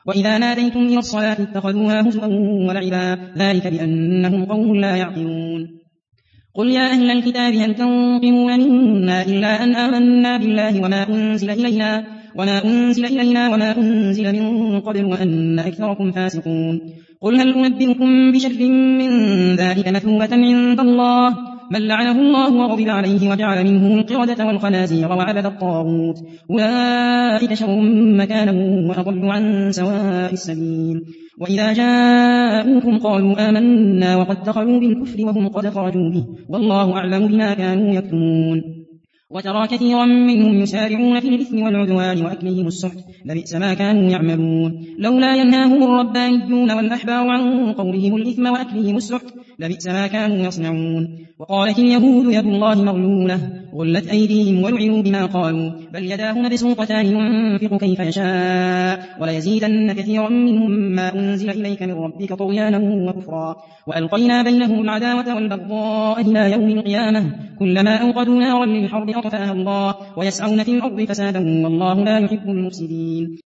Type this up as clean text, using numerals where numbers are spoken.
وإذا ناديتم إلى الصلاة اتخذوها هزوا ولعبا ذلك بأنهم قوم لا يعقلون قل يا أهل الكتاب هل تنقمون منا إلا أن آمنا بالله وما أنزل إلينا وما أنزل من قبل وأن أكثركم فاسقون قل هل أنبئكم بشر من ذلك مثوبة عند الله من لعنه الله وغضب عليه وجعل منهم القردة والخنازير وعبد الطاغوت أولئك شر مكانا وأضل عن سواء السبيل وإذا جاءوكم قالوا آمنا وقد دخلوا بالكفر وهم قد خرجوا به والله أعلم بما كانوا يكتمون وترى كثيرا منهم يسارعون في الإثم والعدوان وأكلهم السحت لبئس ما كانوا يعملون لولا ينهاهم الربانيون والأحبار عن قولهم الإثم وأكلهم السحت لبئس ما كانوا يصنعون وقالت اليهود يد الله مغلولة غلت أيديهم ولعنوا بما قالوا بل يداه مبسوطتان ينفق كيف يشاء وليزيدن كثيرا منهم ما أنزل إليك من ربك طغيانا وكفرا وألقينا بينهم العداوة والبغضاء إلى يوم القيامة كلما أوقدوا نارا للحرب أطفأها الله ويسعون في الأرض فسادا والله لا يحب المفسدين